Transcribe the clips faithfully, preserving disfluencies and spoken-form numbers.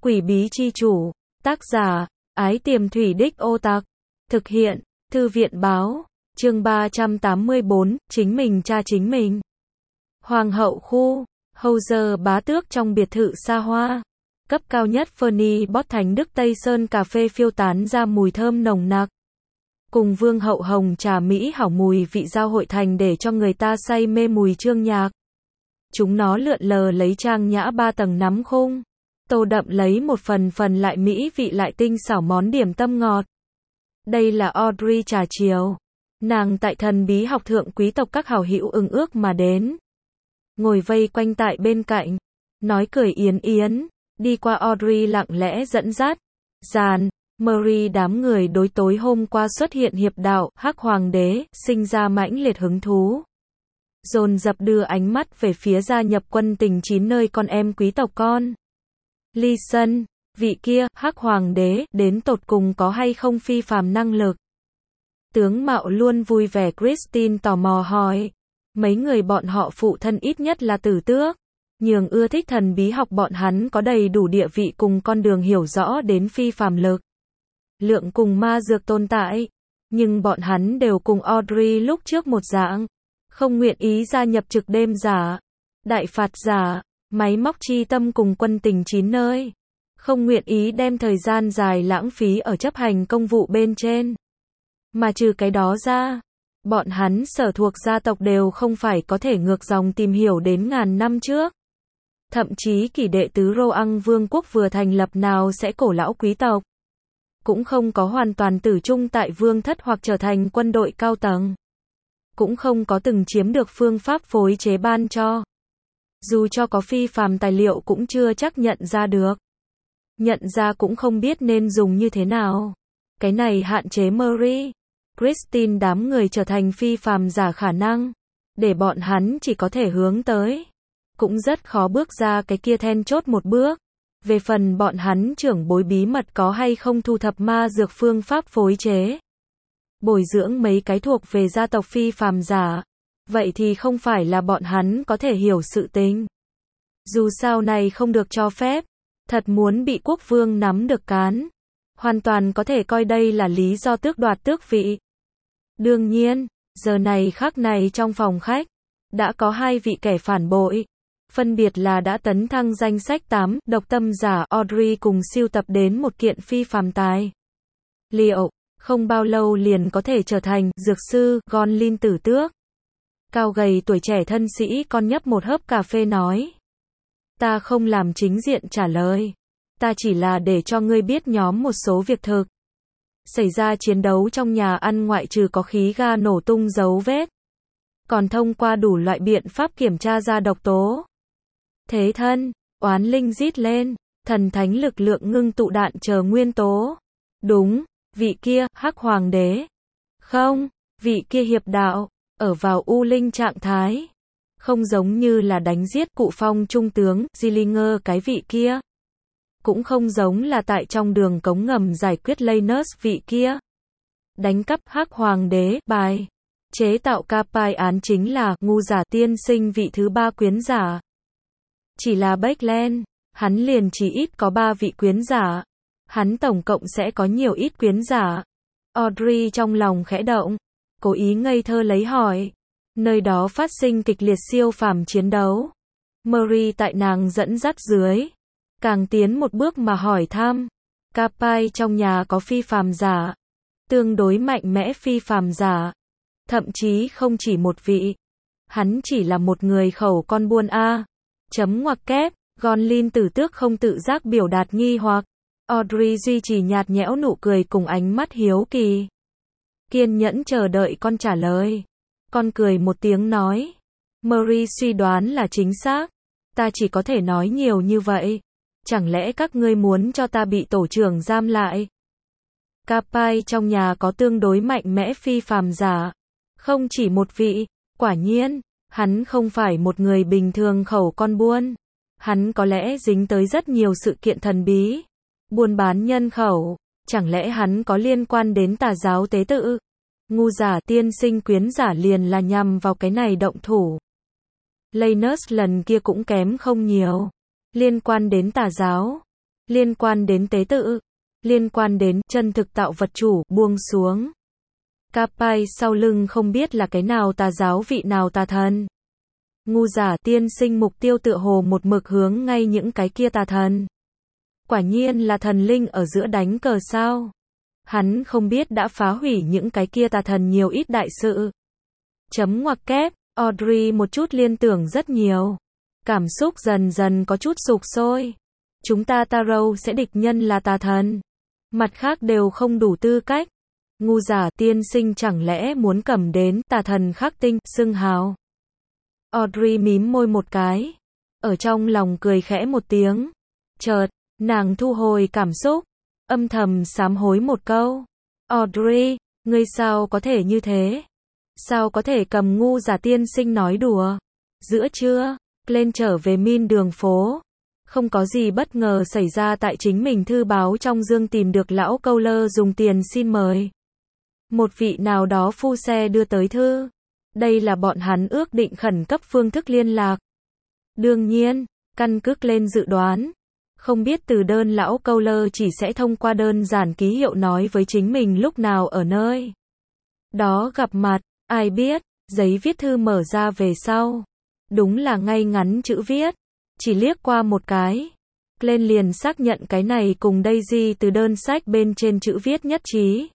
Quỷ bí chi chủ. Tác giả, Ái Tiềm Thủy Đích Ô Tặc. Thực hiện, Thư viện báo. Chương ba trăm tám mươi bốn, chính mình cha chính mình. Hoàng hậu khu, Hầu bá tước trong biệt thự xa hoa. Cấp cao nhất Fernie Bot Thánh Đức Tây Sơn cà phê phiêu tán ra mùi thơm nồng nặc. Cùng vương hậu hồng trà Mỹ hảo mùi vị giao hội thành để cho người ta say mê mùi chương nhạc. Chúng nó lượn lờ lấy trang nhã ba tầng nắm khung. Tô đậm lấy một phần phần lại mỹ vị lại tinh xảo món điểm tâm ngọt. Đây là Audrey trà chiều. Nàng tại thần bí học thượng quý tộc các hảo hữu ưng ước mà đến. Ngồi vây quanh tại bên cạnh. Nói cười yến yến. Đi qua Audrey lặng lẽ dẫn dắt. Giàn, Mary đám người đối tối hôm qua xuất hiện hiệp đạo Hắc Hoàng đế, sinh ra mãnh liệt hứng thú. Dồn dập đưa ánh mắt về phía gia nhập quân tình chín nơi con em quý tộc con. Ly Sân, vị kia, Hắc Hoàng đế, đến tột cùng có hay không phi phàm năng lực. Tướng mạo luôn vui vẻ Christine tò mò hỏi. Mấy người bọn họ phụ thân ít nhất là tử tước. Nhường ưa thích thần bí học bọn hắn có đầy đủ địa vị cùng con đường hiểu rõ đến phi phàm lực. Lượng cùng ma dược tồn tại. Nhưng bọn hắn đều cùng Audrey lúc trước một dạng. Không nguyện ý gia nhập trực đêm giả. Đại phạt giả. Máy móc chi tâm cùng quân tình chín nơi. Không nguyện ý đem thời gian dài lãng phí ở chấp hành công vụ bên trên. Mà trừ cái đó ra, bọn hắn sở thuộc gia tộc đều không phải có thể ngược dòng tìm hiểu đến ngàn năm trước. Thậm chí kỷ đệ tứ Roang vương quốc vừa thành lập nào sẽ cổ lão quý tộc. Cũng không có hoàn toàn tử trung tại vương thất hoặc trở thành quân đội cao tầng. Cũng không có từng chiếm được phương pháp phối chế ban cho. Dù cho có phi phàm tài liệu cũng chưa chắc nhận ra được. Nhận ra cũng không biết nên dùng như thế nào. Cái này hạn chế Mary, Christine đám người trở thành phi phàm giả khả năng. Để bọn hắn chỉ có thể hướng tới. Cũng rất khó bước ra cái kia then chốt một bước. Về phần bọn hắn trưởng bối bí mật có hay không thu thập ma dược phương pháp phối chế. Bồi dưỡng mấy cái thuộc về gia tộc phi phàm giả. Vậy thì không phải là bọn hắn có thể hiểu sự tình. Dù sao này không được cho phép. Thật muốn bị quốc vương nắm được cán. Hoàn toàn có thể coi đây là lý do tước đoạt tước vị. Đương nhiên, giờ này khắc này trong phòng khách. Đã có hai vị kẻ phản bội. Phân biệt là đã tấn thăng danh sách tám, độc tâm giả Audrey cùng siêu tập đến một kiện phi phàm tài. Liệu, không bao lâu liền có thể trở thành dược sư, Gonlin tử tước. Cao gầy tuổi trẻ thân sĩ con nhấp một hớp cà phê nói. Ta không làm chính diện trả lời. Ta chỉ là để cho ngươi biết nhóm một số việc thực. Xảy ra chiến đấu trong nhà ăn ngoại trừ có khí ga nổ tung dấu vết. Còn thông qua đủ loại biện pháp kiểm tra ra độc tố. Thế thân, oán linh rít lên, thần thánh lực lượng ngưng tụ đạn chờ nguyên tố. Đúng, vị kia, Hắc Hoàng đế. Không, vị kia hiệp đạo, ở vào u linh trạng thái. Không giống như là đánh giết cụ phong trung tướng, Gillinger cái vị kia. Cũng không giống là tại trong đường cống ngầm giải quyết Lanus vị kia. Đánh cắp Hắc Hoàng đế, bài. Chế tạo Capai án chính là, ngu giả tiên sinh vị thứ ba quyến giả. Chỉ là Backland, hắn liền chỉ ít có ba vị quyến giả. Hắn tổng cộng sẽ có nhiều ít quyến giả. Audrey trong lòng khẽ động. Cố ý ngây thơ lấy hỏi. Nơi đó phát sinh kịch liệt siêu phàm chiến đấu. Mary tại nàng dẫn dắt dưới. Càng tiến một bước mà hỏi thăm. Capai trong nhà có phi phàm giả. Tương đối mạnh mẽ phi phàm giả. Thậm chí không chỉ một vị. Hắn chỉ là một người khẩu con buôn A. Chấm ngoặc kép. Gonlin tử tước không tự giác biểu đạt nghi hoặc. Audrey duy trì nhạt nhẽo nụ cười cùng ánh mắt hiếu kỳ. Kiên nhẫn chờ đợi con trả lời. Con cười một tiếng nói. Mary suy đoán là chính xác. Ta chỉ có thể nói nhiều như vậy. Chẳng lẽ các ngươi muốn cho ta bị tổ trưởng giam lại? Capai trong nhà có tương đối mạnh mẽ phi phàm giả. Không chỉ một vị. Quả nhiên, hắn không phải một người bình thường khẩu con buôn. Hắn có lẽ dính tới rất nhiều sự kiện thần bí. Buôn bán nhân khẩu. Chẳng lẽ hắn có liên quan đến tà giáo tế tự? Ngu giả tiên sinh quyến giả liền là nhằm vào cái này động thủ. Lanus lần kia cũng kém không nhiều. Liên quan đến tà giáo. liên quan đến tế tự, liên quan đến chân thực tạo vật chủ, buông xuống. Capai sau lưng không biết là cái nào tà giáo vị nào tà thần. Ngu giả tiên sinh mục tiêu tựa hồ một mực hướng ngay những cái kia tà thần. Quả nhiên là thần linh ở giữa đánh cờ sao. Hắn không biết đã phá hủy những cái kia tà thần nhiều ít đại sự. Chấm ngoặc kép, Audrey một chút liên tưởng rất nhiều. Cảm xúc dần dần có chút sục sôi. Chúng ta Tarot sẽ địch nhân là tà thần. Mặt khác đều không đủ tư cách. Ngu giả tiên sinh chẳng lẽ muốn cầm đến tà thần khắc tinh, xưng hào. Audrey mím môi một cái. Ở trong lòng cười khẽ một tiếng. Chợt, nàng thu hồi cảm xúc. Âm thầm sám hối một câu. Audrey, ngươi sao có thể như thế? Sao có thể cầm ngu giả tiên sinh nói đùa? Giữa trưa, lên trở về min đường phố. Không có gì bất ngờ xảy ra tại chính mình thư báo trong dương tìm được lão câu lơ dùng tiền xin mời. Một vị nào đó phu xe đưa tới thư. Đây là bọn hắn ước định khẩn cấp phương thức liên lạc. Đương nhiên, căn cứ lên dự đoán. Không biết từ đơn lão câu lơ chỉ sẽ thông qua đơn giản ký hiệu nói với chính mình lúc nào ở nơi đó gặp mặt, ai biết, giấy viết thư mở ra về sau. Đúng là ngay ngắn chữ viết, chỉ liếc qua một cái. Lên liền xác nhận cái này cùng Daisy từ đơn sách bên trên chữ viết nhất trí.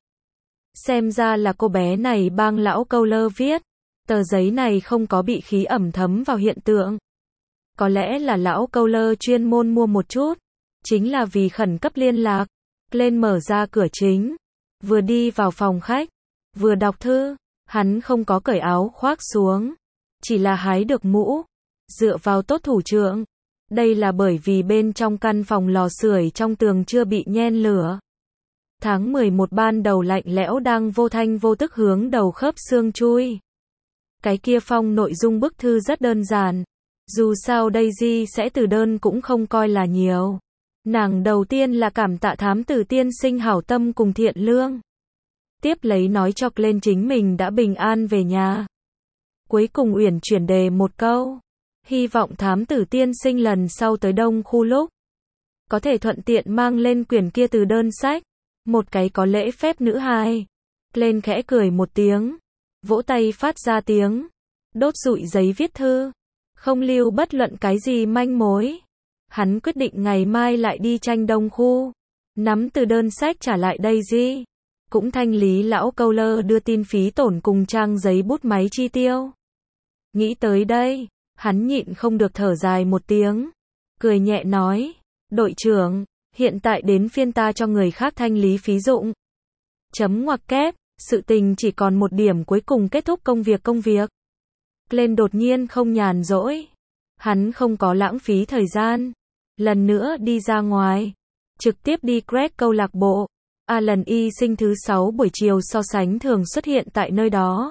Xem ra là cô bé này bang lão câu lơ viết. Tờ giấy này không có bị khí ẩm thấm vào hiện tượng. Có lẽ là lão câu lơ chuyên môn mua một chút. Chính là vì khẩn cấp liên lạc. Lên mở ra cửa chính. Vừa đi vào phòng khách. Vừa đọc thư. Hắn không có cởi áo khoác xuống. Chỉ là hái được mũ. Dựa vào tốt thủ trưởng. Đây là bởi vì bên trong căn phòng lò sưởi trong tường chưa bị nhen lửa. Tháng mười một ban đầu lạnh lẽo đang vô thanh vô tức hướng đầu khớp xương chui. Cái kia phong nội dung bức thư rất đơn giản. Dù sao Daisy sẽ từ đơn cũng không coi là nhiều. Nàng đầu tiên là cảm tạ thám tử tiên sinh hảo tâm cùng thiện lương. Tiếp lấy nói cho lên chính mình đã bình an về nhà. Cuối cùng uyển chuyển đề một câu. Hy vọng thám tử tiên sinh lần sau tới đông khu lúc. Có thể thuận tiện mang lên quyển kia từ đơn sách. Một cái có lễ phép nữ hài. Lên khẽ cười một tiếng. Vỗ tay phát ra tiếng. Đốt rụi giấy viết thư. Không lưu bất luận cái gì manh mối. Hắn quyết định ngày mai lại đi tranh đông khu. Nắm từ đơn sách trả lại Daisy. Cũng thanh lý lão câu lơ đưa tin phí tổn cùng trang giấy bút máy chi tiêu. Nghĩ tới đây, hắn nhịn không được thở dài một tiếng. Cười nhẹ nói. Đội trưởng, hiện tại đến phiên ta cho người khác thanh lý phí dụng. Chấm ngoặc kép, sự tình chỉ còn một điểm cuối cùng kết thúc công việc công việc. Lên đột nhiên không nhàn rỗi. Hắn không có lãng phí thời gian. Lần nữa đi ra ngoài. Trực tiếp đi Greg câu lạc bộ. Alan y sinh thứ sáu buổi chiều so sánh thường xuất hiện tại nơi đó.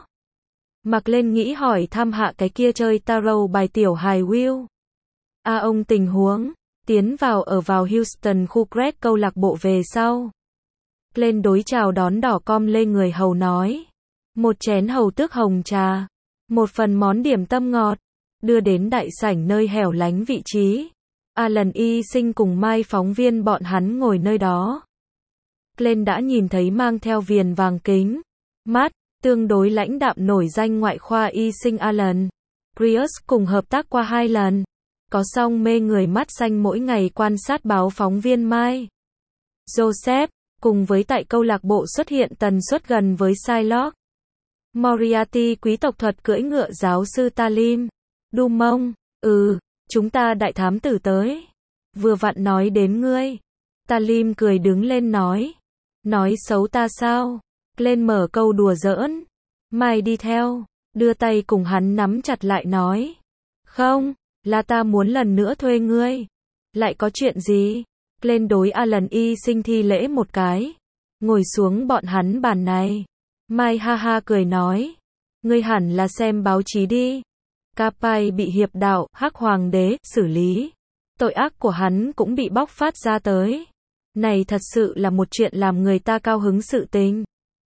Mặc lên nghĩ hỏi thăm hạ cái kia chơi tarot bài tiểu hài Will. A ông tình huống. Tiến vào ở vào Houston khu Greg câu lạc bộ về sau. Lên đối chào đón đỏ com lê người hầu nói. Một chén hầu tước hồng trà. Một phần món điểm tâm ngọt. Đưa đến đại sảnh nơi hẻo lánh vị trí. Alan y sinh cùng Mai phóng viên bọn hắn ngồi nơi đó. Lên đã nhìn thấy mang theo viền vàng kính. Mắt, tương đối lãnh đạm nổi danh ngoại khoa y sinh Alan. Prius cùng hợp tác qua hai lần. Có song mê người mắt xanh mỗi ngày quan sát báo phóng viên Mai. Joseph, cùng với tại câu lạc bộ xuất hiện tần suất gần với Shylock. Moriarty quý tộc thuật cưỡi ngựa giáo sư Talim. Dumont, ừ, chúng ta đại thám tử tới. Vừa vặn nói đến ngươi. Talim cười đứng lên nói. Nói xấu ta sao? Lên mở câu đùa giỡn. Mai đi theo, đưa tay cùng hắn nắm chặt lại nói. Không, là ta muốn lần nữa thuê ngươi. Lại có chuyện gì? Lên đối Alan y sinh thi lễ một cái. Ngồi xuống bọn hắn bàn này. Mai ha ha cười nói. Ngươi hẳn là xem báo chí đi. Capai bị hiệp đạo, hắc hoàng đế, xử lý. Tội ác của hắn cũng bị bóc phát ra tới. Này thật sự là một chuyện làm người ta cao hứng sự tình.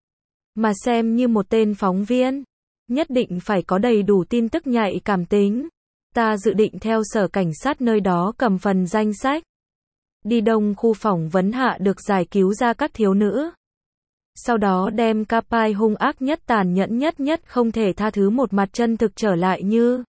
Mà xem như một tên phóng viên. Nhất định phải có đầy đủ tin tức nhạy cảm tính. Ta dự định theo sở cảnh sát nơi đó cầm phần danh sách. đi đông khu phỏng vấn hạ được giải cứu ra các thiếu nữ. Sau đó đem Capai hung ác nhất tàn nhẫn nhất nhất không thể tha thứ một mặt chân thực trở lại như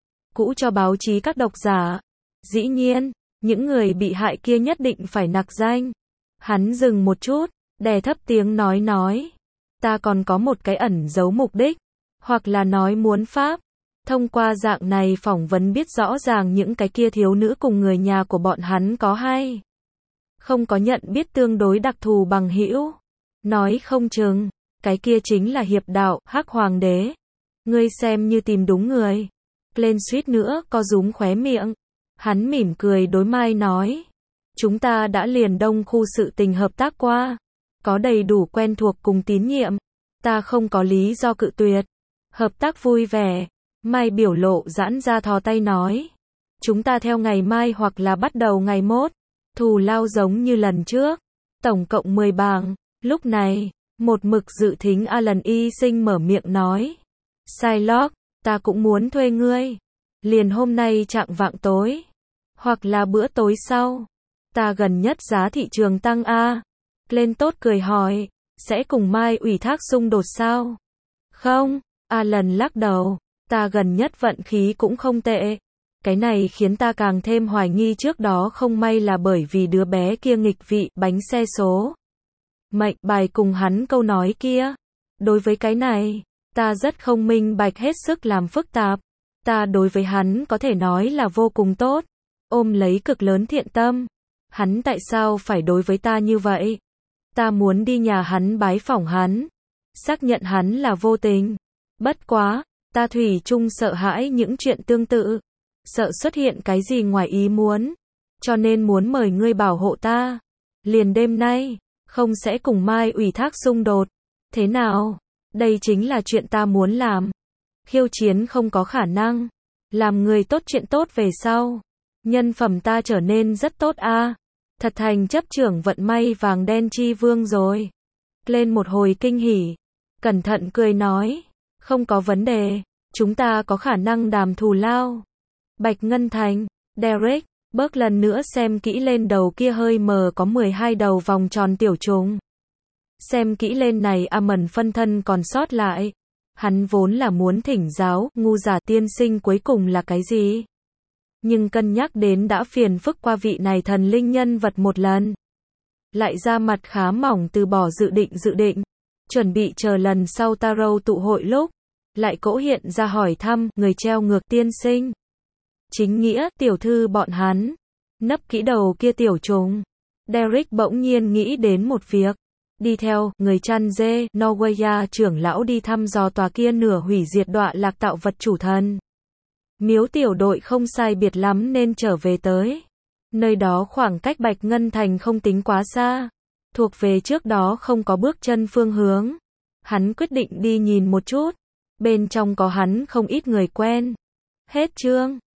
cũ cho báo chí các độc giả. Dĩ nhiên, những người bị hại kia nhất định phải nặc danh. Hắn dừng một chút, đè thấp tiếng nói nói. Ta còn có một cái ẩn giấu mục đích, hoặc là nói muốn Pháp. Thông qua dạng này phỏng vấn biết rõ ràng những cái kia thiếu nữ cùng người nhà của bọn hắn có hay không có nhận biết tương đối đặc thù bằng hữu. Nói không chừng, cái kia chính là hiệp đạo, Hắc Hoàng đế. Ngươi xem như tìm đúng người. Lên suýt nữa co rúm khóe miệng. Hắn mỉm cười đối Mai nói. Chúng ta đã liền đông khu sự tình hợp tác qua. Có đầy đủ quen thuộc cùng tín nhiệm. Ta không có lý do cự tuyệt. Hợp tác vui vẻ. Mai biểu lộ giãn ra thò tay nói. Chúng ta theo ngày mai hoặc là bắt đầu ngày mốt. Thù lao giống như lần trước. Tổng cộng mười bảng. Lúc này, một mực dự thính Alan y sinh mở miệng nói. Shylock, ta cũng muốn thuê ngươi. Liền hôm nay chạng vạng tối. Hoặc là bữa tối sau. Ta gần nhất giá thị trường tăng a. Lên tốt cười hỏi. Sẽ cùng Mai ủy thác xung đột sao? Không, Alan lắc đầu. Ta gần nhất vận khí cũng không tệ. Cái này khiến ta càng thêm hoài nghi trước đó không may là bởi vì đứa bé kia nghịch vị bánh xe số. Mệnh bài cùng hắn câu nói kia. Đối với cái này, ta rất không minh bạch hết sức làm phức tạp. Ta đối với hắn có thể nói là vô cùng tốt. Ôm lấy cực lớn thiện tâm. Hắn tại sao phải đối với ta như vậy? Ta muốn đi nhà hắn bái phỏng hắn. Xác nhận hắn là vô tình. Bất quá, ta thủy chung sợ hãi những chuyện tương tự. Sợ xuất hiện cái gì ngoài ý muốn. Cho nên muốn mời ngươi bảo hộ ta. Liền đêm nay, không sẽ cùng Mai ủy thác xung đột. Thế nào? Đây chính là chuyện ta muốn làm. Khiêu chiến không có khả năng. Làm người tốt chuyện tốt về sau. Nhân phẩm ta trở nên rất tốt a. Thật thành chấp trưởng vận may vàng đen chi vương rồi. Lên một hồi kinh hỉ. Cẩn thận cười nói. Không có vấn đề. Chúng ta có khả năng đàm thù lao. Bạch Ngân Thành, Derek, bớt lần nữa xem kỹ lên đầu kia hơi mờ có mười hai đầu vòng tròn tiểu trùng. Xem kỹ lên này Amon phân thân còn sót lại. Hắn vốn là muốn thỉnh giáo, ngu giả tiên sinh cuối cùng là cái gì? Nhưng cân nhắc đến đã phiền phức qua vị này thần linh nhân vật một lần. Lại ra mặt khá mỏng từ bỏ dự định dự định. Chuẩn bị chờ lần sau Tarot tụ hội lúc. Lại cỗ hiện ra hỏi thăm, người treo ngược tiên sinh. Chính nghĩa, tiểu thư bọn hắn. Nấp kỹ đầu kia tiểu trùng. Derek bỗng nhiên nghĩ đến một việc. Đi theo, người chăn dê, Norweya trưởng lão đi thăm dò tòa kia nửa hủy diệt đọa lạc tạo vật chủ thần. Miếu tiểu đội không sai biệt lắm nên trở về tới. Nơi đó khoảng cách Bạch Ngân Thành không tính quá xa. Thuộc về trước đó không có bước chân phương hướng. Hắn quyết định đi nhìn một chút. Bên trong có hắn không ít người quen. Hết chương.